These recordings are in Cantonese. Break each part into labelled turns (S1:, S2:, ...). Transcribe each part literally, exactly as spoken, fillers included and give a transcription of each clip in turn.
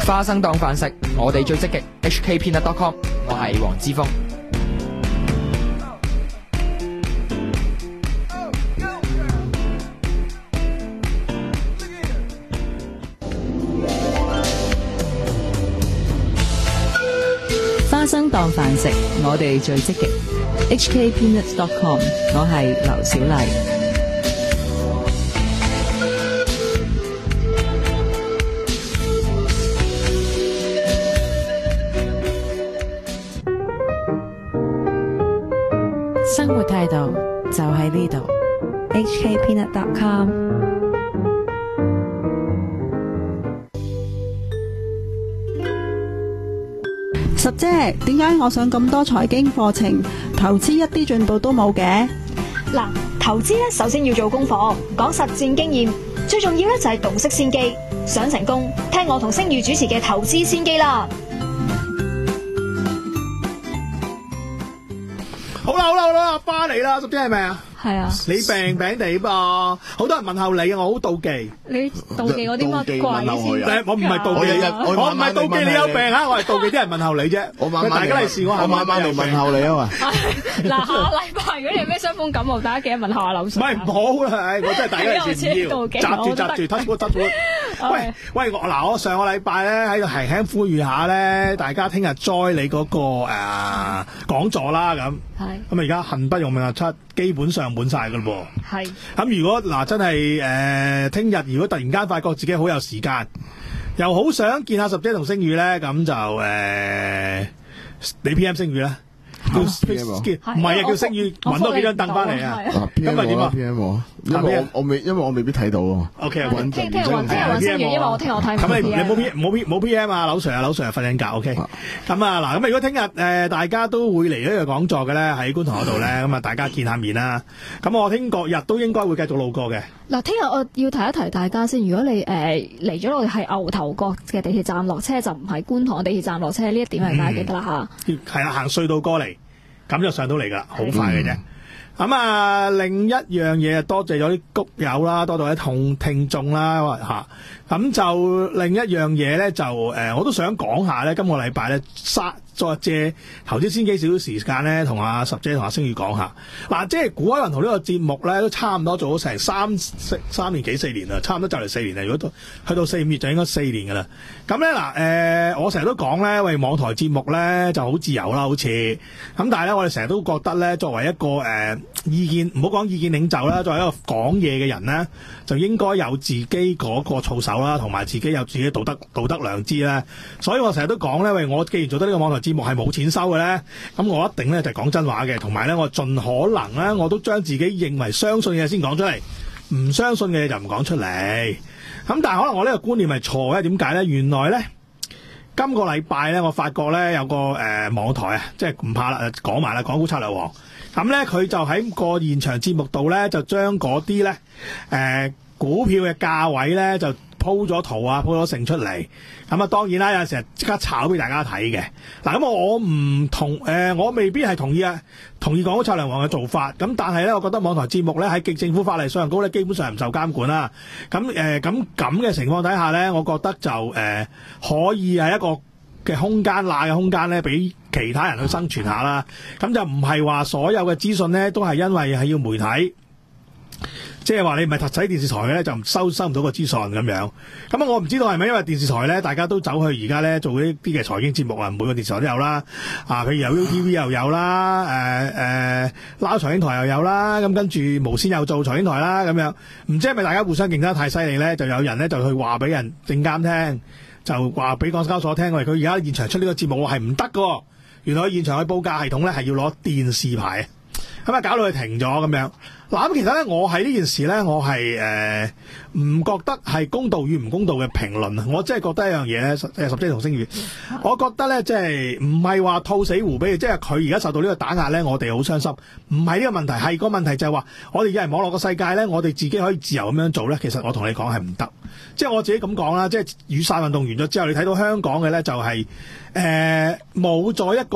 S1: 花生當飯食，我哋最積極。H K Peanut dot com， 我係黃之鋒。
S2: 花生當飯食，我哋最積極。H K Peanut dot com， 我係劉小麗。生活態度就喺呢度。H K Peanut dot com。
S3: 十姐，點解我上咁多財經課程，投資一啲進步都冇嘅？
S4: 嗱，投資咧首先要做功課，講實戰經驗，最重要咧就係洞悉先機。想成功，聽我同星宇主持嘅投資先機啦。
S5: 好啦好啦好啦，阿爸嚟啦，十姐係咪啊？
S6: 係啊，
S5: 你病病地噃，好多人問候你啊，我好妒忌。
S6: 你妒忌我啲乜鬼先？
S5: 我唔係妒忌，我唔係妒忌你有病啊，我係妒忌啲人問候你啫。
S7: 我晚晚
S5: 大家利是，我
S7: 我晚晚嚟問候你啊嘛。
S6: 嗱，下禮拜如果你有咩傷風感冒，大家記得問候下劉 Sir。
S5: 唔係唔好啦，我真係大家利是唔要，閘住閘住，touch wood touch wood。喂喂，我嗱我上個禮拜咧喺度輕輕呼籲下咧，大家聽日 join 你嗰個誒講座啦咁。
S6: 係。
S5: 咁而家恨不用命日七，基本上滿晒噶咯噃。係。咁如果嗱真係誒聽日如果突然間發覺自己好有時間，又好想見下十姐同星宇咧，咁就誒你 P M 星宇啦。叫唔係啊，叫星宇揾多幾張凳翻嚟啊！今日點啊
S7: ？P M 我，因為我我未，因為我未必睇到啊。
S5: O K，
S6: 聽聽日揾聽日揾星宇，因為我聽我睇唔到。
S5: 咁你你冇 P 冇 P 冇 P M 啊？劉 Sir 啊，劉 Sir 瞓緊覺。O K，咁啊嗱，咁如果聽日誒大家都會嚟呢個講座嘅咧，喺觀塘嗰度咧，咁啊大家見下面啦。咁我聽各日都應該會繼續路過嘅。
S6: 嗱，聽日我要提一提大家先，如果你誒嚟咗我哋係牛頭角嘅地鐵站落車，就唔係觀塘地鐵站落車，呢一點係大家記得啦嚇。
S5: 係啦，行隧道過嚟。咁就上到嚟噶啦，好快嘅啫。咁、嗯、啊，另一樣嘢啊，多謝咗啲谷友啦，多謝啲同聽眾啦嚇。咁就另一樣嘢咧，就誒、呃，我都想講下咧，今個禮拜咧，再借投資先機少少時間咧，同阿十姐同阿星宇講下。嗱、啊，即係股海雲圖呢個節目咧，都差唔多做咗成三三年幾四年啦，差唔多就嚟四年啦。如果到去到四五月就應該四年噶啦。咁咧嗱，誒，我成日都講咧，喂，網台節目咧就好自由啦，好似咁，但係咧，我哋成日都覺得咧，作為一個誒、呃、意見，唔好講意見領袖啦，作為一個講嘢嘅人咧，就應該有自己嗰個操守啦，同埋自己有自己道德道德良知啦。所以我成日都講咧，喂，我既然做得呢個網台節目係冇錢收嘅咧，咁我一定咧就係講真話嘅，同埋咧我盡可能咧我都將自己認為相信嘅嘢先講出嚟，唔相信嘅嘢就唔講出嚟。咁但係可能我呢個觀念係錯嘅，點解咧？原來咧今個禮拜咧，我發覺咧有個誒、呃、網台啊，即係唔怕啦，講埋啦，港股策略王。咁咧佢就喺個現場節目度咧，就將嗰啲咧誒股票嘅價位咧就鋪咗圖啊，鋪咗成出嚟。咁啊，當然啦，有陣時即刻炒俾大家睇嘅。嗱，咁我唔同誒、呃，我未必係同意啊，同意港股策略王嘅做法。咁但係咧，我覺得網台節目咧喺極政府法例上高咧，基本上唔受監管啦。咁誒，咁咁嘅情況底下咧，我覺得就誒、呃、可以係一個嘅空間，罅嘅空間咧，俾其他人去生存下啦。咁就唔係話所有嘅資訊咧，都係因為係要媒體。即係話你唔係睇電視台嘅咧，就收收唔到個資訊咁樣。咁啊，我唔知道係咪因為電視台咧，大家都走去而家咧做呢啲嘅財經節目啊，每個電視台都有啦。啊，譬如有 U T V 又有啦，誒誒撈財經台又有啦，咁跟住無線又做財經台啦，咁樣。唔知係咪大家互相競爭得太犀利咧？就有人咧就去話俾人證監聽，就話俾港交所聽，喂，佢而家現場出呢個節目係唔得㗎。原來佢現場嘅報價系統咧係要攞電視牌，咁啊搞到佢停咗咁樣。嗱，咁其實咧，我喺呢件事咧，我係誒唔覺得係公道與唔公道嘅評論啊！我真係覺得一樣嘢咧，十十姐同星宇，我覺得咧，即係唔係話兔死狐悲，即係佢而家受到呢個打壓咧，我哋好傷心。唔係呢個問題，係個問題就係話，我哋有人網絡嘅世界咧，我哋自己可以自由咁樣做咧。其實我同你講係唔得，即係我自己咁講啦。即係雨傘運動完咗之後，你睇到香港嘅咧就係誒冇咗一個嘅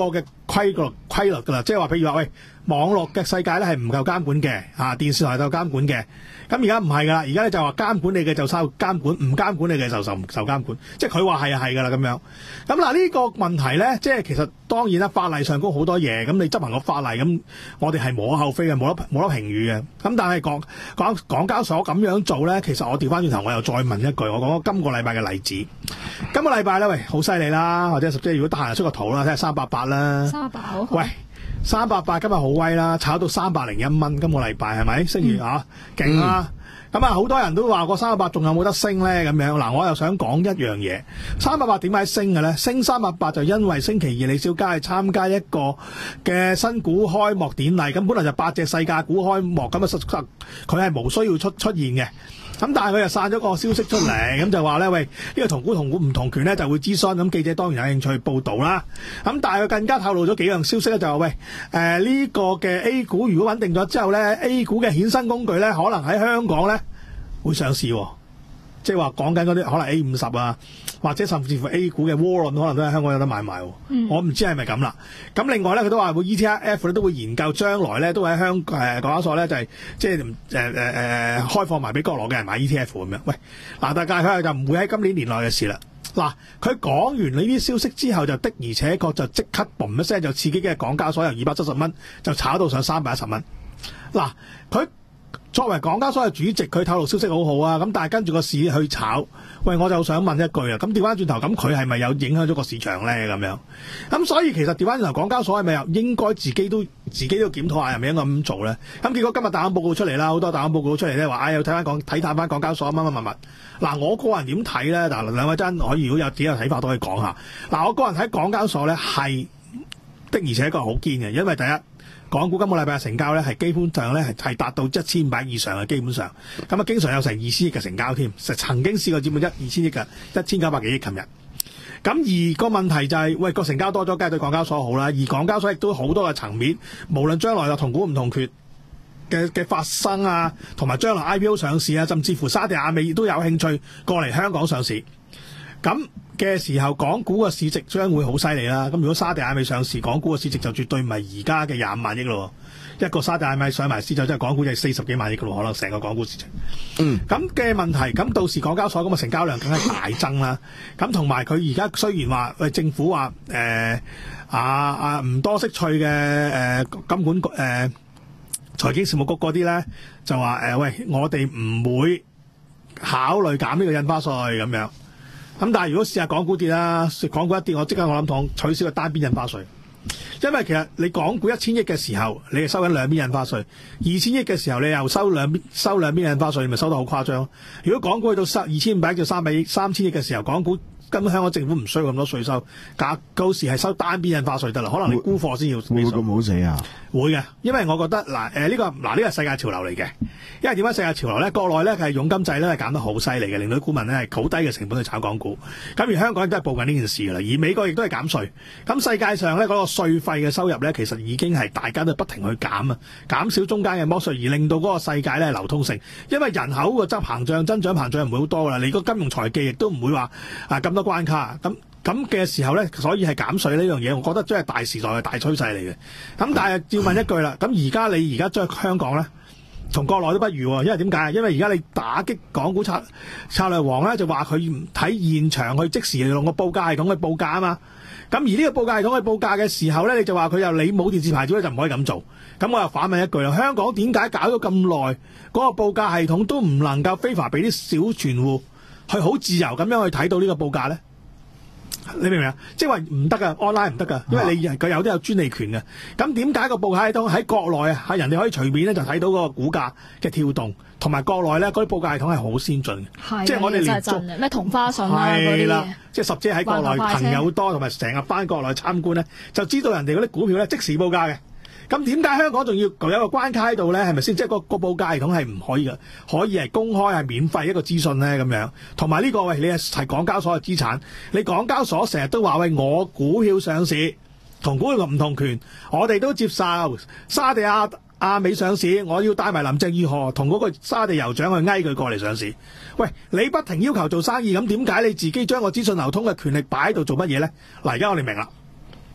S5: 規律規律㗎啦，即係話譬如話喂，網絡嘅世界咧係唔夠監管嘅嚇，電視台夠監管嘅。咁而家唔係㗎啦，而家咧就話監管你嘅就受監管，唔監管你嘅就受受監管。即係佢話係啊係㗎啦咁樣。咁嗱呢個問題咧，即係其實當然啦，法例上高好多嘢，咁你執行個法例咁，我哋係無可厚非嘅，冇得冇得評語嘅。咁但係講講港交所咁樣做咧，其實我調翻轉頭，我又再問一句，我講今個禮拜嘅例子。今個禮拜咧，喂，好犀利啦，或者即係如果得閒出個圖啦，睇下三百八啦，
S6: 三百八好。
S5: 喂。三百八今日好威啦，炒到三百零一蚊，今個禮拜係咪？星期啊，勁啦！咁啊，好多人都話個三百八仲有冇得升咧？咁樣嗱，我又想講一樣嘢，三百八點解升嘅咧？升三百八就因為星期二李小加去參加一個嘅新股開幕典禮，咁本來就八隻細價股開幕，咁啊實實佢係無需要出出現嘅。咁但係佢又散咗個消息出嚟，咁就話咧，喂，呢、這個同股同股唔同權咧就會諮詢，咁記者當然有興趣報導啦。咁但係佢更加透露咗幾樣消息咧，就話喂，誒、呃、呢、這個嘅 A 股如果穩定咗之後咧 ，A 股嘅衍生工具咧可能喺香港咧會上市、哦，即係話講緊嗰啲可能 A 五十啊，或者甚至乎 A 股嘅窩輪可能都喺香港有得買賣、哦嗯。我唔知係咪咁啦。咁另外咧，佢都話會 E T F 咧都會研究將來咧都喺香誒港交所咧就係即係誒誒誒開放埋俾國內嘅人買 E T F 咁樣。喂，嗱，大家佢就唔會喺今年年內嘅事啦。嗱，佢講完呢啲消息之後，就的而且確就即刻嘣一聲就刺激嘅港交所由二百七十蚊就炒到上三百一十蚊。嗱，佢作為港交所嘅主席，佢透露消息好好啊，咁但係跟住個市去炒，喂，我就想問一句啊，咁調翻轉頭，咁佢係咪有影響咗個市場咧？咁樣，咁所以其實調翻轉頭，港交所係咪又應該自己都自己都檢討下，係咪應該咁做咧？咁結果今日大行報告出嚟啦，好多大行報告出嚟咧，話唉，又睇翻港睇探翻港交所乜乜乜乜。嗱，我個人點睇咧？嗱，兩位真可以如果有自己嘅睇法都可以講下。嗱，我個人睇港交所咧係的而且確好堅嘅，因為第一。港股今個禮拜嘅成交咧，係基本上咧係係達到一千五百以上嘅，基本上咁啊，經常有成二千億嘅成交添，曾經試過接滿一二千億嘅一千九百幾億。琴日咁而個問題就係、是，喂個成交多咗，梗係對港交所好啦。而港交所亦都好多嘅層面，無論將來有同股唔同權嘅嘅發生啊，同埋將來 I P O 上市啊，甚至乎沙地亞美都有興趣過嚟香港上市。咁嘅時候，港股嘅市值將會好犀利啦。咁如果沙地亞美上市，港股嘅市值就絕對唔係而家嘅廿五萬億咯。一個沙地亞美上埋市就真係港股就係四十幾萬億嘅咯，可能成個港股市值。嗯。咁嘅問題，咁到時港交所咁嘅成交量梗係大增啦。咁同埋佢而家雖然話，喂政府話誒、呃、啊啊唔多識趣嘅誒、呃、金管局誒、呃、財經事務局嗰啲咧，就話誒、呃、喂，我哋唔會考慮減呢個印花稅咁樣。咁但係如果試下港股跌啦，港股一跌，我即刻我諗同取消個單邊印花稅，因為其實你港股一千億嘅時候，你係收緊兩邊印花稅；二千億嘅時候，你又收兩邊收兩邊印花稅，你咪收得好誇張。如果港股去到收二千五百億到三百億、三千億嘅時候，港股根本香港政府唔需要咁多稅收，假到時係收單邊印花稅得啦。可能你沽貨先要。
S7: 會唔會咁好死啊？
S5: 會嘅，因為我覺得嗱誒呢個嗱呢個係世界潮流嚟嘅。因為點解世界潮流咧？國內咧係佣金制咧係減得好犀利嘅，令到啲股民咧係好低嘅成本去炒港股。咁而香港亦都係報緊呢件事㗎啦。而美國亦都係減稅。咁世界上咧嗰個稅費嘅收入咧，其實已經係大家都不停去減啊，減少中間嘅剝稅，而令到嗰個世界咧流通性。因為人口個增膨脹、增長膨脹唔會好多㗎啦。你個金融財技亦都唔會話啊咁多關卡。咁咁嘅時候咧，所以係減稅呢樣嘢，我覺得真係大時代嘅大趨勢嚟嘅。咁但係要問一句啦，咁而家你而家將香港咧？同國內都不如喎，因為點解？因為而家你打擊港股策策略王咧，就話佢唔睇現場去即時用個報價系統去報價啊嘛。咁而呢個報價系統去報價嘅時候咧，你就話佢又你冇電視牌照咧，就唔可以咁做。咁我又反問一句啦，香港點解搞咗咁耐嗰個報價系統都唔能夠非法俾啲小存戶去好自由咁樣去睇到呢個報價咧？你明唔明啊？即係話唔得噶 ，online 唔得噶，因為你佢有啲有專利權嘅。咁點解個報價系統喺國內啊，係人哋可以隨便咧就睇到嗰個股價嘅跳動，同埋國內咧嗰啲報價系統係好先進嘅。即係我哋連續
S6: 咩同花順啊嗰啲嘢，
S5: 即係十姐喺國內朋友多，同埋成日翻國內參觀咧，就知道人哋嗰啲股票咧即時報價嘅。咁點解香港仲要有一個關卡喺度咧？係咪先？即係個個報價系統係唔可以嘅，可以係公開係免費一個資訊咧咁樣。同埋呢個喂，你係港交所嘅資產，你港交所成日都話喂，我股票上市同股票唔同權，我哋都接受沙地亞亞美上市，我要帶埋林鄭月娥同嗰個沙地酋長去挨佢過嚟上市。喂，你不停要求做生意，咁點解你自己將個資訊流通嘅權力擺喺度做乜嘢咧？嗱，而家我哋明啦。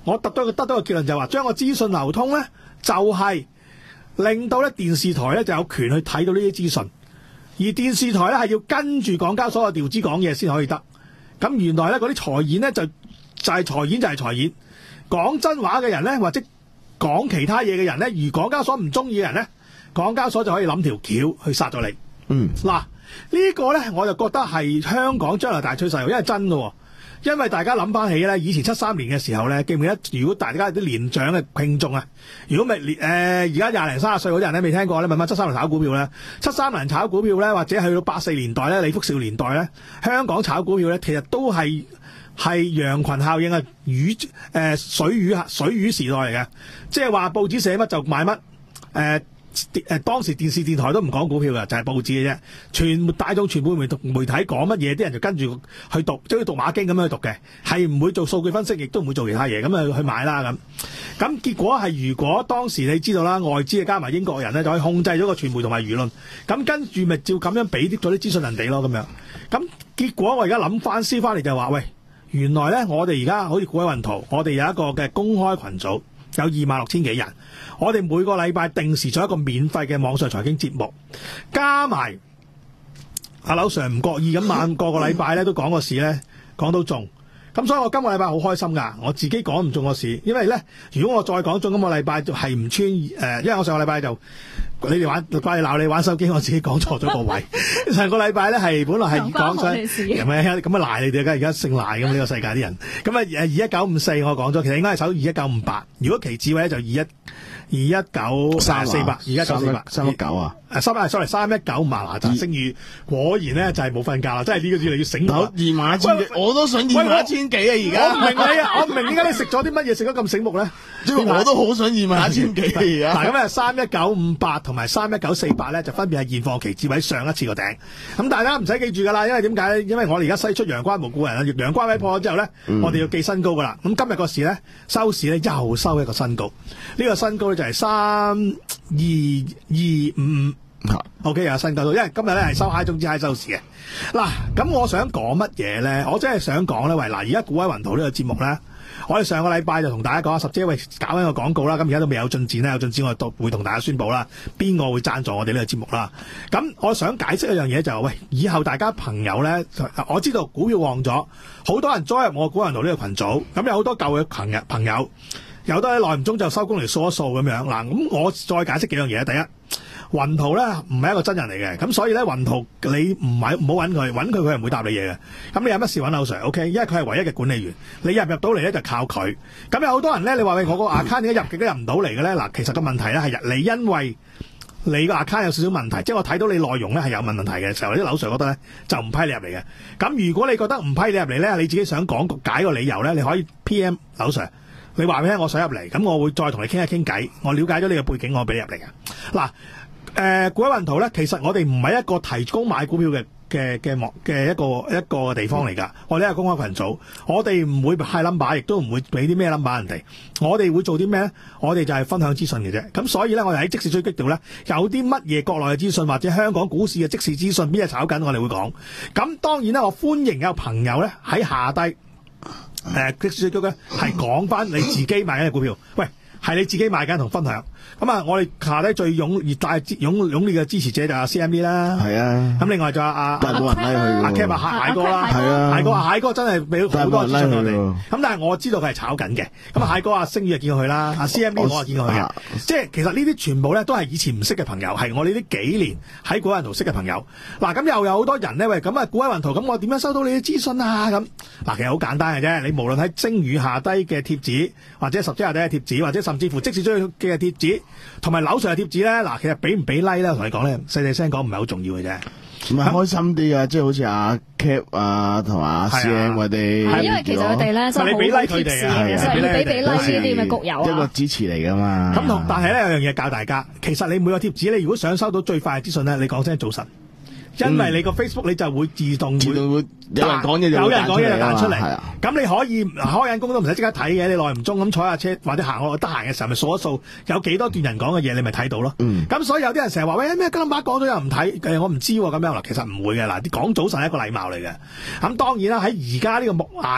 S5: 我得到得到個結論就係話，將個資訊流通咧，就係、是、令到咧電視台咧就有權去睇到呢啲資訊，而電視台咧係要跟住港交所嘅調資講嘢先可以得。咁原來咧嗰啲財演咧就就係、是、財演就係財演，講真話嘅人咧或者講其他嘢嘅人咧，而港交所唔中意嘅人咧，港交所就可以諗條橋去殺咗你。
S7: 嗯，
S5: 嗱、這個、呢個咧我就覺得係香港將來大趨勢，因為真嘅。因為大家諗翻起咧，以前七三年嘅時候咧，記唔記得？如果大家啲年長嘅聽眾啊，如果未誒而家廿零三十歲嗰啲人咧未聽過咧，問翻七三年炒股票咧，七三年炒股票咧，或者去到八四年代咧，李福兆年代咧，香港炒股票咧，其實都係係羊群效應啊，魚誒、呃、水魚水魚時代嚟嘅，即係話報紙寫乜就買乜誒。呃誒當時電視電台都唔講股票嘅，就係、是、報紙嘅啫。全大眾傳媒媒媒體講乜嘢，啲人就跟住去讀，即係讀馬經咁樣去讀嘅，係唔會做數據分析，亦都唔會做其他嘢，咁啊去買啦咁。咁結果係如果當時你知道啦，外資嘅加埋英國人咧，就可以控制咗個傳媒同埋輿論。咁跟住咪照咁樣俾啲咗啲資訊人哋咯，咁樣。咁結果我而家諗翻思翻嚟就係話，喂，原來咧我哋而家好似股海雲圖，我哋有一個嘅公開群組。有二萬六千幾人，我哋每個禮拜定時做一個免費嘅網上財經節目，加埋阿劉 Sir 唔覺意咁晚個個禮拜咧都講個市咧講到中，咁所以我今個禮拜好開心噶，我自己講唔中個市，因為咧如果我再講中，今個禮拜就係唔穿誒、呃，因為我上個禮拜就你哋玩怪鬧你玩手機，我自己講錯咗個位。上個禮拜咧係本來係講上係咪咁啊賴你哋嘅，而家姓賴咁呢個世界啲人，咁啊誒二一九五四我講咗，其實應該係守二一九五八，如果期指位就二一二一九三四八，二一九四八
S7: 三一九啊。
S5: 誒，三一 sorry 三一九五啊，嗱，聲譽果然咧就係冇瞓覺啦，真係呢個字你要醒。
S7: 好二萬一千幾，我都想二萬一千幾啊！而家
S5: 我唔明你啊，我唔明點解你食咗啲乜嘢食得咁醒目咧？
S7: 因為我都好想二萬一千幾而家。
S5: 嗱，咁啊三一九五八同埋三一九四八咧，就分別係現貨期指位上一次個頂。咁大家唔使記住噶啦，因為點解咧？因為我哋而家西出陽關無故人啊，陽關位破咗之後咧，嗯、我哋要記新高噶啦。咁今日個市咧收市咧又收一個新高，呢、這個新高咧就係三二二五五。O K 有新高到，因為今日咧係收 high 中之 high 收市嘅。嗱，咁我想講乜嘢咧？我真係想講咧，喂，嗱，而家股海雲圖呢個節目咧，我哋上個禮拜就同大家講，十姐喂搞緊個廣告啦，咁而家都未有進展咧，有進展我都會同大家宣布啦，邊個會贊助我哋呢個節目啦。咁我想解釋一樣嘢就係、是，喂，以後大家朋友咧，我知道股票旺咗，好多人 join 入我股海雲圖呢個群組，咁有好多舊嘅朋友朋友，有得喺耐唔中就收工嚟掃一掃咁樣。嗱，咁我再解釋幾樣嘢。第一，雲圖咧唔係一個真人嚟嘅，咁所以咧雲圖你唔係唔好揾佢，揾佢佢係唔會答你嘢嘅。咁你有乜事揾劉 Sir？O K，因為佢係唯一嘅管理員，你入唔入到嚟咧就靠佢。咁有好多人咧，你話喂我個 account 點解入極都入唔到嚟嘅咧？嗱，其實個問題咧係你因為你個 account 有少少問題，即係我睇到你內容咧係有問題嘅時候，啲劉 Sir 覺得咧就唔批你入嚟嘅。咁如果你覺得唔批你入嚟咧，你自己想講解個理由咧，你可以 P M 劉 Sir。你話俾我聽，我想入嚟，咁我會再同你傾一傾偈。我了解咗你嘅背景，我俾你入嚟嘅。嗱，誒，股海雲圖咧，其實我哋唔係一個提供買股票嘅嘅嘅幕嘅一個一個地方嚟㗎。我哋係公開群組，我哋唔會派 number，亦都唔會俾啲咩 number 人哋。我哋會做啲咩咧？我哋就係分享資訊嘅啫。咁所以咧，我哋喺即時追擊度咧，有啲乜嘢國內嘅資訊或者香港股市嘅即時資訊，邊日炒緊，我哋會講。咁當然啦，我歡迎有朋友咧喺下低。誒，即時追擊咧係講翻你自己買緊嘅股票，喂，係你自己買緊同分享。咁啊，我哋下低最勇熱大勇勇烈嘅支持者就係 C M B 啦，係啊。咁另外就阿阿
S7: 但係冇人拉佢
S5: 阿 Cap 啊，蟹哥啦，係啊，蟹哥啊，蟹哥真係俾好多資訊我哋。咁但係我知道佢係炒緊嘅。咁啊，蟹哥阿星宇就見過佢啦，阿 C M B 我就見過佢嘅。即係其實呢啲全部咧都係以前唔識嘅朋友，係我哋呢幾年喺股海雲圖識嘅朋友。嗱，咁又有好多人咧，喂，咁啊股海雲圖，咁我點樣收到你啲資訊啊？咁嗱，其實好簡單嘅啫，你無論喺星宇下低嘅貼紙，或者十隻下低嘅貼紙，或者甚至乎即時追嘅貼紙，同埋樓上嘅貼紙咧，嗱，其實俾唔俾 like 咧，同你講咧，細細聲講唔係好重要嘅啫。
S7: 唔係開心啲啊，即係好似阿 Cap 啊，同埋阿 C M 佢哋。
S6: 係因為其實佢哋咧真係好貼士嘅，所以要俾俾 like 呢啲咁嘅谷友啊。
S7: 一個支持嚟噶嘛。
S5: 咁同但係咧有樣嘢教大家，其實你每個貼紙，你如果想收到最快嘅資訊咧，你講聲早晨。因為你個 Facebook 你就會自動會
S7: 自動會有人講嘢就
S5: 有人講嘢就彈出嚟，咁你可以開緊工都唔使即刻睇嘅，你耐唔中咁坐下車或者行我得閒嘅時候咪掃一掃，有幾多段人講嘅嘢你咪睇到咯。咁、嗯、所以有啲人成日話喂咩金把講咗又唔睇，誒我唔知咁樣啦，其實唔會嘅嗱，啲講早晨係一個禮貌嚟嘅。咁當然啦，喺而家呢個目眼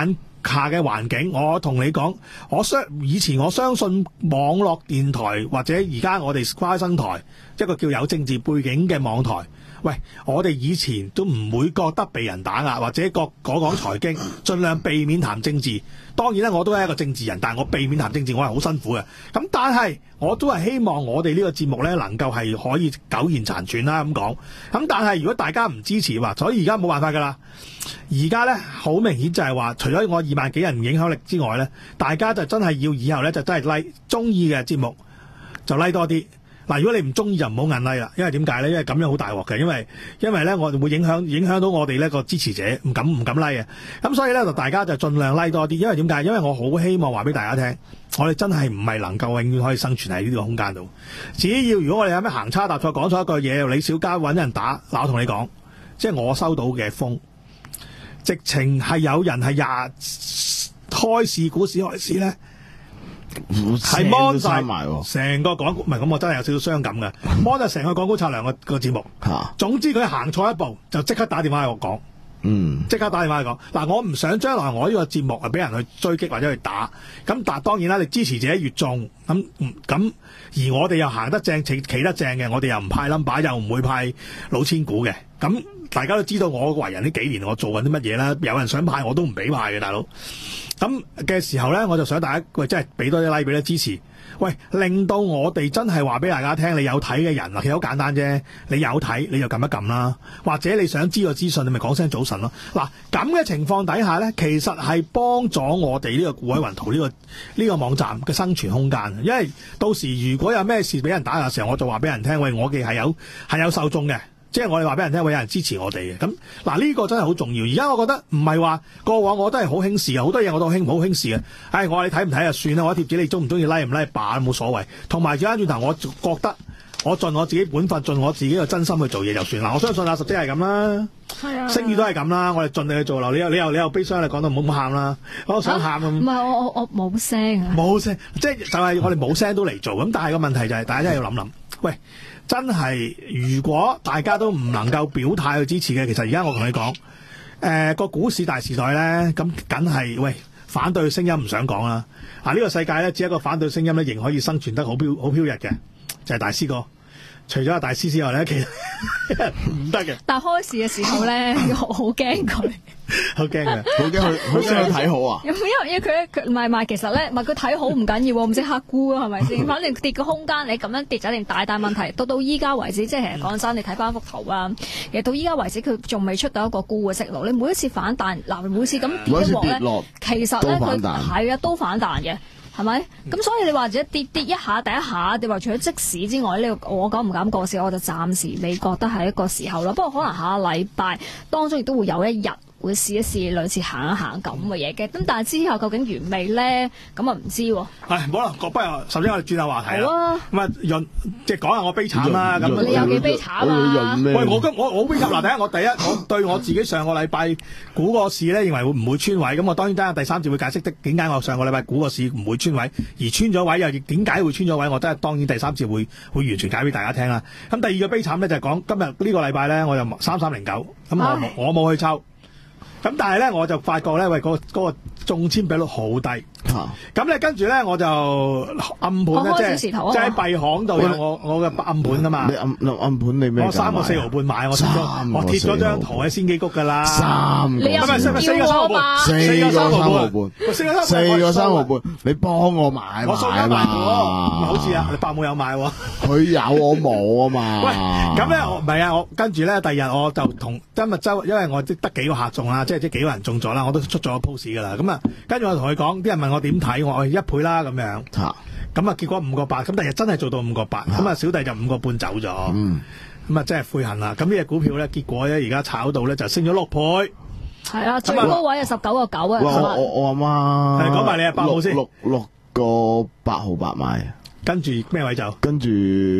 S5: 下嘅環境，我同你講，我相以前我相信網絡電台或者而家我哋花生台一個叫有政治背景嘅網台。喂，我哋以前都唔會覺得被人打壓，或者講講財經，盡量避免談政治。當然啦，我都係一個政治人，但係我避免談政治，我係好辛苦嘅。咁但係我都係希望我哋呢個節目呢能夠係可以苟延殘喘啦咁講。咁但係如果大家唔支持話，所以而家冇辦法㗎啦。而家呢，好明顯就係話，除咗我二萬幾人影響力之外呢，大家就真係要以後呢，就真係 like 中意嘅節目就 like 多啲。嗱，如果你唔中意就唔好摁 like 啦，因為點解咧？因為咁樣好大鑊嘅，因為因為咧我哋會影響影響到我哋呢個支持者唔敢唔敢 like 嘅，咁所以咧就大家就盡量 like 多啲，因為點解？因為我好希望話俾大家聽，我哋真係唔係能夠永遠可以生存喺呢個空間度。只要如果我哋有咩行差踏錯講錯一句嘢，李小加揾人打，嗱我同你講，即係我收到嘅風，直情係有人係廿開市股市開市咧。係 mon 晒成個港股，唔係咁，我真係有少少傷感嘅。mon 就成個港股策略個個節目，總之佢行錯一步就即刻打電話去我講，嗯，即刻打電話去講。嗱，我唔想將來我呢個節目啊俾人去追擊或者去打。咁但係當然啦，你支持者越眾咁咁，而我哋又行得正企企得正嘅，我哋又唔派 number， 又唔會派老千股嘅。咁大家都知道我為人呢幾年我做緊啲乜嘢啦。有人想派我都唔俾派嘅，大佬。咁嘅時候咧，我就想大家喂，真係俾多啲 like 俾你支持，喂，令到我哋真係話俾大家聽，你有睇嘅人啊，其實好簡單啫，你有睇你就撳一撳啦，或者你想知個資訊，你咪講聲早晨咯。嗱，咁嘅情況底下咧，其實係幫咗我哋呢個固位雲圖呢個呢個網站嘅生存空間，因為到時如果有咩事俾人打嘅時候，我就話俾人聽，喂，我哋係有係有受眾嘅。即係我哋話俾人聽，會有人支持我哋嘅。咁嗱，呢個真係好重要。而家我覺得唔係話過往我都係好輕視嘅，好多嘢我都輕好輕視嘅。唉、哎，我話你睇唔睇就算啦，我貼紙你中唔中意 like 唔 like 罷冇所謂。同埋轉翻轉頭，我覺得我盡我自己本分，盡我自己嘅真心去做嘢就算啦。我相信阿十姐係咁啦，係啊，聲譽都係咁啦。我哋盡力去做啦。你又你又你又悲傷，你講到唔好咁喊啦。我想喊咁。唔係、啊、我我我冇聲啊。冇聲，即係就係、是、我哋冇聲都嚟做。咁但係個問題就係、是、大家真係要諗諗，喂。真係，如果大家都唔能夠表態去支持嘅，其實而家我同你講，誒、呃、個股市大時代咧，咁梗係喂反對聲音唔想講啦。啊，呢、這個世界咧，只有一個反對聲音咧，仍可以生存得好飄好飄逸嘅，就係、是、大師哥。除咗阿大師之外咧，其實唔得嘅。但係開市嘅時候咧，好好驚佢，好驚嘅，好驚佢，好想去睇好啊！因為因為佢佢唔係唔係，其實咧唔係佢睇好唔緊要，唔識黑估啊，係咪先？反正跌個空間，你咁樣跌咗定大大問題。到到依家為止，即係其實講真，你睇翻幅圖啊，其實到依家為止，佢仲未出到一個估嘅息路。你每一次反彈，嗱每次咁跌一鑊咧，其實咧佢係啊都反彈嘅。係咪？咁所以你話者跌跌一下，第一下，你話除咗即市之外，呢個我敢唔敢過市，我就暫時未覺得係一個時候啦。不過可能下個禮拜當中亦都會有一日會試一試類似行一行咁嘅嘢嘅。咁但係之後究竟完未咧？咁啊唔知喎。係冇啦，不如首先我哋轉下話題啦。好啊。咁啊潤即係講下我悲慘啦。咁你有幾悲慘啊？喂，我今我我悲慘嗱，第一我第一我對我自己上個禮拜估個市咧，認為會唔會穿位？咁我當然等下第三節會解釋的點解我上個禮拜估個市唔會穿位，而穿咗位又點解會穿咗位？我真係當然第三節會會完全解俾大家聽啦。咁第二個悲慘咧就係講今日呢個禮拜咧，我就三三零九，咁我我冇去抽。咁但係咧，我就發覺咧，喂，嗰、嗰個中籤比率好低。咁咧、啊，跟住咧，我就暗盤咧，即係即係喺幣行度有我我嘅暗盤噶嘛。你暗暗盤你咩？我三個四毫半買，我貼咗我貼咗張圖喺先機谷噶啦。三個，唔係四個三毫半，四個三毫半，四個三毫半，你幫我買買啊嘛。好似啊，你伯母有買喎。佢有我冇啊嘛。喂，咁咧我唔係啊，我跟住咧第二日我就同今日周，因為我得幾個客中啦，即係即係幾個人中咗啦，我都出咗個 post 噶啦。咁啊，跟住我同佢講，啲人問我點睇，我話一倍啦咁樣。咁啊，結果五個八，咁第日真係做到五個八，咁啊小弟就五個半走咗。嗯，咁啊真係悔恨啦。咁呢隻股票咧，結果咧而家炒到咧就升咗六倍。係啊，最高位係十九個九啊。我我我阿媽。係講埋你啊，八號先。六六個八號八買。跟住咩位就？跟住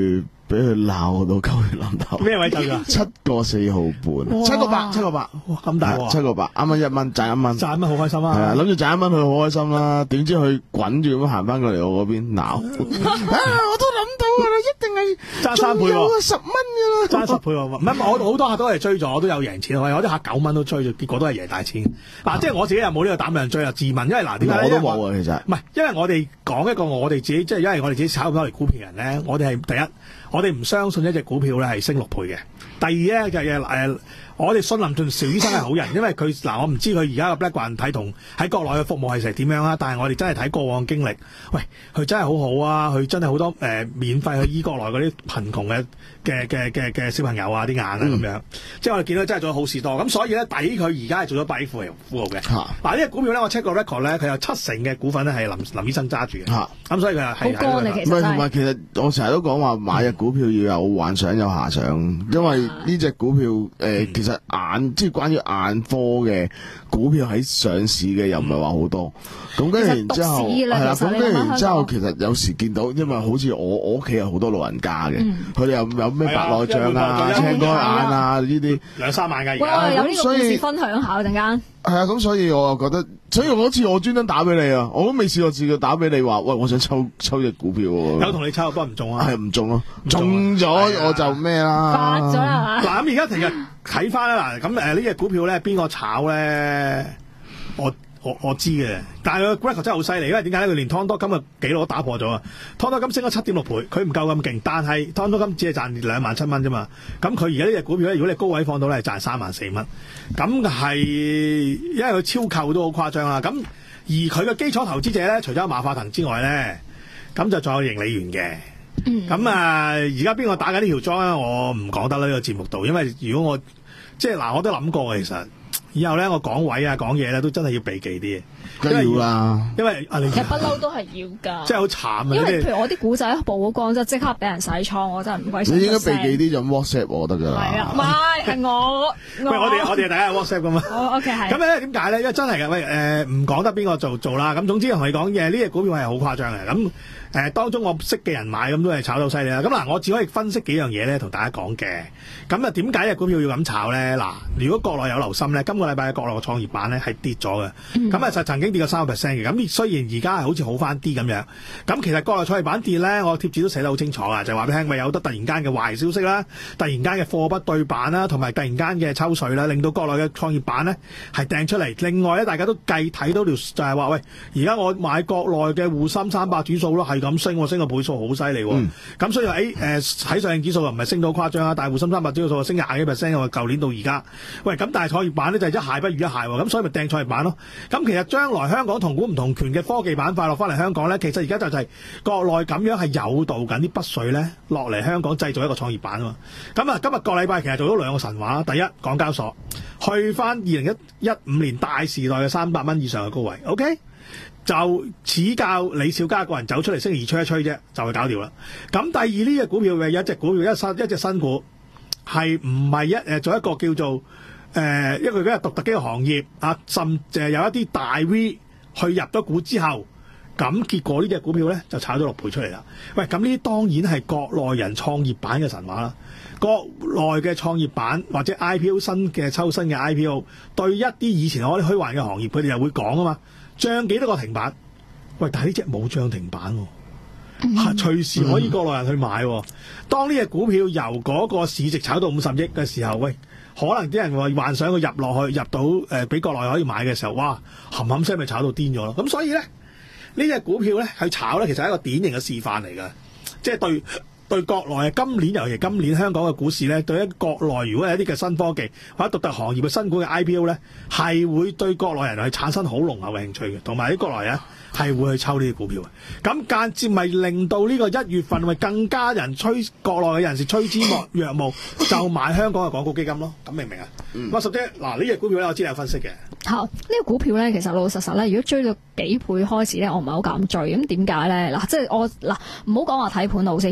S7: 俾佢鬧到狗血淋頭。
S5: 咩位走咗？
S7: 七個四毫半，七個八，七個八，
S5: 哇咁大喎！
S7: 七個八，啱啱一蚊賺一蚊，
S5: 賺一蚊好開心啊！
S7: 係啊，諗住賺一蚊佢好開心啦，點知佢滾住咁行翻過嚟我嗰邊鬧，啊！我都諗到噶啦，一定係
S5: 揸三倍喎，
S7: 十蚊噶啦，
S5: 揸十倍喎，唔係我好多客都係追咗，我都有贏錢，我有啲客九蚊都追咗，結果都係贏大錢。嗱，即係我自己又冇呢個膽量追啊，自問，因為嗱點解
S7: 我都冇啊，其實
S5: 唔係，因為我哋講一個我哋自己，即係因為我哋自己炒咁多嚟股票人咧，我哋係第一，我哋唔相信一隻股票咧係升六倍嘅。第二咧就係誒，我哋信林頓邵醫生係好人，因為佢嗱我唔知佢而家個 BlackRock 睇同喺國內嘅服務係成點樣啦，但係我哋真係睇過往經歷，喂，佢真係好好啊，佢真係好多誒、呃、免費去醫國內嗰啲貧窮嘅嘅嘅嘅嘅小朋友啊啲眼啊咁樣，嗯、即係我哋見到真係做咗好事多，咁所以咧抵佢而家係做咗百億富豪富豪嘅。嗱呢、啊、隻股票咧，我 check 過 record 咧，佢有七成嘅股份咧係林林醫生揸住嘅，咁、啊、所以佢係
S6: 好乾啊，其實
S7: 唔係同埋其實我成日都講話買隻股票要有幻想有遐想，因為呢隻股票誒、呃、其實眼即係關於眼科嘅股票喺上市嘅又唔係話好多，咁跟住然之後係啦，咁跟住然之後其實有時見到，因為好似我我屋企有好多老人家嘅，佢哋又有咩白內障啊、青光眼啊呢啲
S5: 兩三萬㗎而
S6: 家，有呢個故
S7: 所以
S6: 事分享下陣間。
S7: 係啊，咁所以我又覺得，所以嗰次我專登打俾你啊，我都未試過試過打俾你話，喂，我想抽抽隻股票喎。
S5: 有同你抽，不過唔中啊。係
S7: 唔中咯，中咗我就咩啦。
S6: 發咗啦。
S5: 嗱咁而家其實睇翻啦，嗱咁誒呢隻股票咧，邊個炒咧？我我我知嘅，但係個 graph 真係好犀利，因為點解咧？佢連湯多金嘅紀錄都打破咗啊！湯多金升咗七點六倍，佢唔夠咁勁，但係湯多金只係賺兩萬七蚊啫嘛。咁佢而家呢隻股票咧，如果你高位放到咧，係賺三萬四蚊。咁係因為佢超購都好誇張啦。咁而佢嘅基礎投資者咧，除咗馬化騰之外咧，咁就仲有盈利員嘅。咁、嗯、啊，而家邊個打緊呢條莊咧？我唔講得啦，呢、呢個節目度，因為如果我即係嗱，我都諗過嘅其實。以後咧，我講位啊，講嘢咧，都真係要避忌啲嘅。
S7: 梗係要啦，
S5: 因為啊，你
S6: 其實不嬲都係要㗎。
S5: 真係好慘啊！
S6: 因為譬如我啲股仔曝光之後，即刻俾人洗倉，我真係唔鬼想出聲。
S7: 你應該避忌啲就 WhatsApp 我得㗎啦。
S6: 係啊，唔係係我。
S5: 喂，我哋我哋大家係 WhatsApp 㗎嘛。
S6: 哦 ，OK 係。
S5: 咁咧點解咧？因為真係嘅，喂誒，唔講得邊個做做啦。咁總之同你講嘢，呢隻股票係好誇張嘅。咁誒，當中我識嘅人買咁都係炒到犀利啦。咁嗱，我只可以分析幾樣嘢咧，同大家講嘅。咁啊，點解隻股票要咁炒咧？嗱，如果國內有留心咧，今個禮拜嘅國內嘅創業板咧係跌咗嘅。咁啊、嗯，就曾經跌過三個 percent 嘅。咁雖然而家係好似好翻啲咁樣，咁其實國內創業板跌咧，我貼紙都寫得好清楚啊，就係話俾你聽，咪有得突然間嘅壞消息啦，突然間嘅貨不對版啦，同埋突然間嘅抽水啦，令到國內嘅創業板咧係掟出嚟。另外咧，大家都計睇到條就係話，喂，而家我買國內嘅滬深三百指數咯，係咁升，升個倍數好犀利喎。咁、嗯、所以誒誒喺上證指數又唔係升到誇張啊，但係滬深三百指數升廿幾 percent 喎，舊年到而家。喂，咁但係創業板咧就係一蟹不如一蟹喎，咁所以咪掟創業板咯。咁其實將來香港同股唔同權嘅科技板塊落翻嚟香港咧，其實而家就係國內咁樣係誘導緊啲北水咧落嚟香港製造一個創業板啊嘛。咁啊，今日個禮拜其實做咗兩個神話，第一港交所去翻二零一五年大時代嘅三百蚊以上嘅高位 ，OK， 就此教李小加個人走出嚟星期二吹一吹啫，就係搞掂啦。咁第二呢隻股票嘅有一隻股票一新一隻新股係唔係一誒做一個叫做誒、呃、一個比較獨特嘅行業啊，甚至係有一啲大 V 去入咗股之後，咁結果呢隻股票咧就炒咗六倍出嚟啦。喂，咁呢啲當然係國內人創業板嘅神話啦。國內嘅創業板或者 I P O 新嘅抽新嘅 I P O， 對一啲以前我啲虛幻嘅行業，佢哋又會講啊嘛，漲幾多個停板？喂，但係呢隻冇漲停板喎、啊，隨、嗯、時可以國內人去買、啊。當呢隻股票由嗰個市值炒到五十億嘅時候，喂，可能啲人話幻想佢入落去入到誒俾、呃、國內可以買嘅時候，哇，冚冚聲咪炒到癲咗咯。咁所以咧，呢隻股票咧去炒咧，其實係一個典型嘅示範嚟㗎，即係對。對國內今年尤其今年香港嘅股市咧，對於國內如果有一啲嘅新科技或者獨特行業嘅新股嘅 I P O 咧，係會對國內人去產生好濃厚嘅興趣嘅，同埋啲國內人係會去抽呢啲股票嘅。咁間接咪令到呢個一月份咪更加人吹國內嘅人士趨之若鶩，就買香港嘅港股基金咯。咁明唔明啊？咁十姐嗱呢隻股票咧，我知你有分析嘅。
S6: 好，呢、這個股票咧，其實老老實實咧，如果追到幾倍開始咧，我唔係好敢追。咁點解咧？嗱，即係我嗱，唔好講話睇盤路先。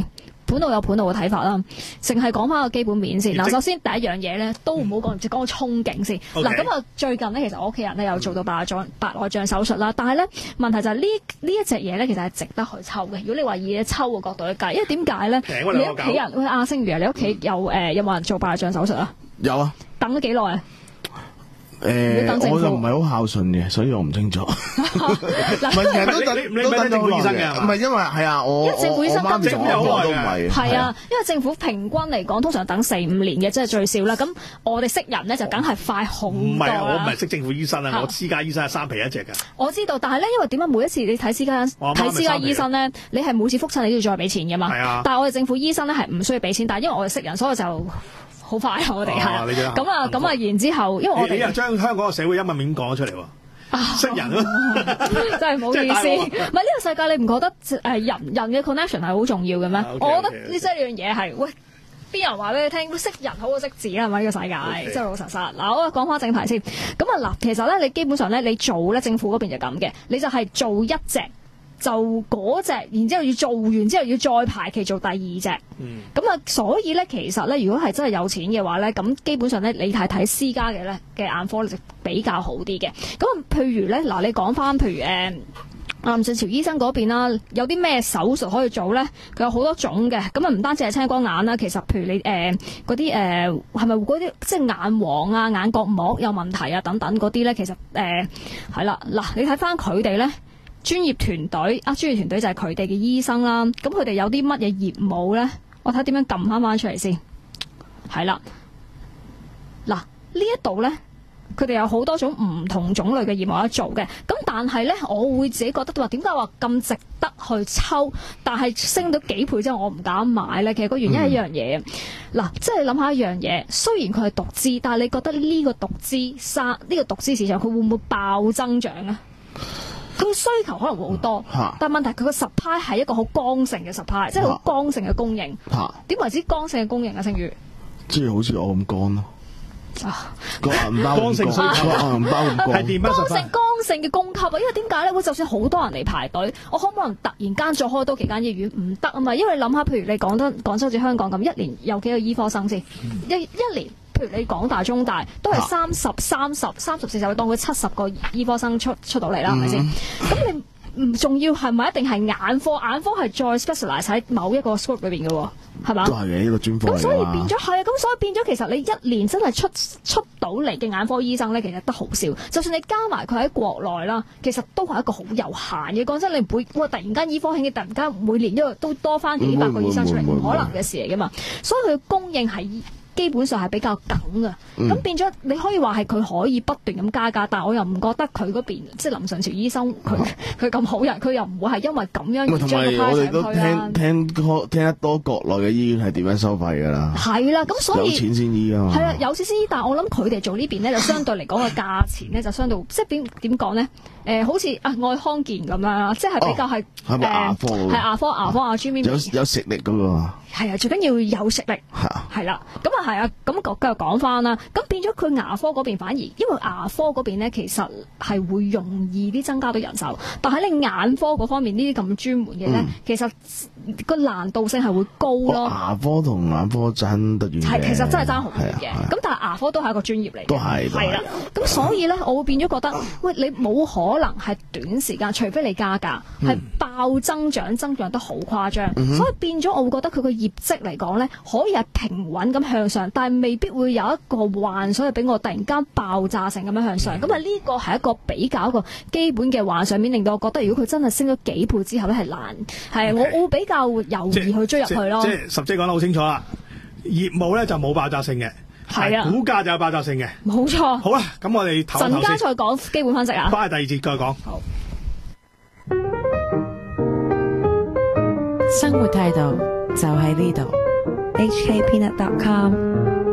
S6: 盤路有盤路嘅睇法啦，淨係講翻個基本面先。嗱，首先第一樣嘢咧，都唔好講，就講個憧憬先。嗱，咁啊最近咧，其實我屋企人咧有做到白內障白內障手術啦，但係咧問題就係呢呢一隻嘢咧，其實係值得去抽嘅。如果你話以抽嘅角度去計，因為點解咧？你屋企人喂阿星如啊，你屋企有誒有冇人做白內障手術啊？
S7: 有啊。
S6: 等咗幾耐啊？
S7: 誒，我就唔係好孝順嘅，所以我唔清楚。唔係，其實都等
S5: 你你唔係政府醫生嘅，
S7: 唔係因為係啊，我
S6: 因為政府醫生
S7: 我
S6: 政府有
S7: 我都唔係。
S6: 係啊，因為政府平均嚟講，通常等四五年嘅，即係最少啦。咁我哋識人咧就梗係快好多啦。
S5: 唔係啊，我唔係識政府醫生啊，我私家醫生係三皮一隻㗎。
S6: 我知道，但係咧，因為點解每一次你睇私家睇私家醫生咧，你係每次覆診你都要再俾錢㗎嘛。係啊。但係我哋政府醫生咧係唔需要俾錢，但係因為我哋識人，所以就。好快啊！我哋係咁啊，咁啊，然之後，因為我哋
S5: 你又將香港嘅社會陰暗面講咗出嚟喎，識人咯，
S6: 真係唔好意思。唔係呢個世界，你唔覺得誒人人嘅 connection 係好重要嘅咩？我覺得呢即係呢樣嘢係喂，邊人話俾你聽，識人好過識字啊？係咪呢個世界真係老實實嗱？我講翻正題先。咁啊嗱，其實咧，你基本上咧，你做咧政府嗰邊就咁嘅，你就係做一隻。就嗰隻，然之後要做完之後要再排期做第二隻。嗯。咁啊，所以咧，其實咧，如果係真係有錢嘅話咧，咁基本上咧，你係睇私家嘅咧嘅眼科就比較好啲嘅。咁啊，譬如咧，嗱，你講翻譬如誒林順潮醫生嗰邊啦，有啲咩手術可以做咧？佢有好多種嘅。咁啊，唔單止係青光眼啦，其實譬如你誒嗰啲誒係咪嗰啲即係眼黃啊、眼角膜有問題啊等等嗰啲咧，其實誒係啦。嗱，你睇翻佢哋咧。專業團隊啊，專業團隊就係佢哋嘅醫生啦。咁佢哋有啲乜嘢業務咧？我睇點樣撳翻翻出嚟先。係啦，嗱呢一度咧，佢哋有好多種唔同種類嘅業務得做嘅。咁但係咧，我會自己覺得話點解話咁值得去抽，但係升到幾倍之後我唔敢買咧。其實個原因係一樣嘢。嗱、嗯，即係諗下一樣嘢，雖然佢係獨資，但係你覺得呢個獨資生呢個獨資市場佢會唔會爆增長啊？佢需求可能會好多，啊、但係問題佢個 supply 係一個好剛性嘅 supply，即係好剛性嘅供應。點為之剛性嘅供應啊？正如
S7: 即係好似我咁乾咯。啊，個銀包
S5: 剛性需求，
S7: 個銀包咁乾。
S5: 係點樣 supply？剛性
S6: 剛性嘅供給啊！因為點解咧？我就算好多人嚟排隊，我可唔可能突然間再開多幾間醫院？唔得啊嘛！因為諗下，譬如你講得廣州好似香港咁，一年有幾個醫科生先？嗯、一一年。譬如你港大、中大都係三十、三十、三十四十，當佢七十個醫科生出出到嚟啦，係咪先？咁你唔重要係咪一定係眼科？眼科係再 specialize 喺某一個 scope 裏邊嘅喎，係嘛？
S7: 都係嘅，呢個專科嚟㗎。
S6: 咁所以變咗係啊，咁所以變咗其實你一年真係出出到嚟嘅眼科醫生咧，其實都好少。就算你加埋佢喺國內啦，其實都係一個好有限嘅。講真，你唔會哇突然間醫科興嘅，突然間每年都都多翻幾百個醫生出嚟，唔可能嘅事嚟㗎嘛。所以佢供應係基本上係比較緊嘅，咁、嗯、變咗你可以話係佢可以不斷咁加價，但係我又唔覺得佢嗰邊即係林順潮醫生佢佢咁好人，佢又唔會係因為咁樣而將個 price 上去啦。
S7: 聽聽聽得多國內嘅醫院係點樣收費㗎啦？係
S6: 啦，咁所以
S7: 有錢先醫啊嘛。
S6: 係啦，有錢先醫，但係我諗佢哋做呢邊咧就相對嚟講個價錢咧就相對即係點點講咧？誒、呃，好似啊愛康健咁樣，即係比較係
S7: 係咪牙科？係
S6: 牙科牙科啊，專門
S7: 有有食力㗎喎。
S6: 係啊，最緊要有食力。係啦，咁啊係啊，咁繼續講翻啦。咁變咗佢牙科嗰邊反而，因為牙科嗰邊咧其實係會容易啲增加到人手，但喺你眼科嗰方面呢啲咁專門嘅咧，嗯、其實個難度性係會高咯。
S7: 牙科同眼科爭得遠嘅，
S6: 係其實真係爭好遠嘅。咁但係牙科都係一個專業嚟嘅，
S7: 都係
S6: 係啦。咁所以咧，我會變咗覺得，喂，你冇可能係短時間，除非你加價，係、嗯、爆增長，增長得好誇張。嗯、所以變咗，我會覺得佢個業績嚟講咧，可以係平穩咁向上，但係未必會有一個幻想係俾我突然間爆炸性咁樣向上。咁啊、嗯，呢個係一個比較一個基本嘅幻想面，令到我覺得，如果佢真係升咗幾倍之後咧，係難係 Okay. 我我會比較猶豫去追入去咯。
S5: 即係十姐講得好清楚啦，業務咧就冇爆炸性嘅，係啊，股價就有爆炸性嘅，
S6: 冇錯。
S5: 好啦，咁我哋陣
S6: 間再講基本分析啊，
S5: 翻去第二節再講。
S6: 好，
S2: 生活態度就喺呢度。H K Peanut dot com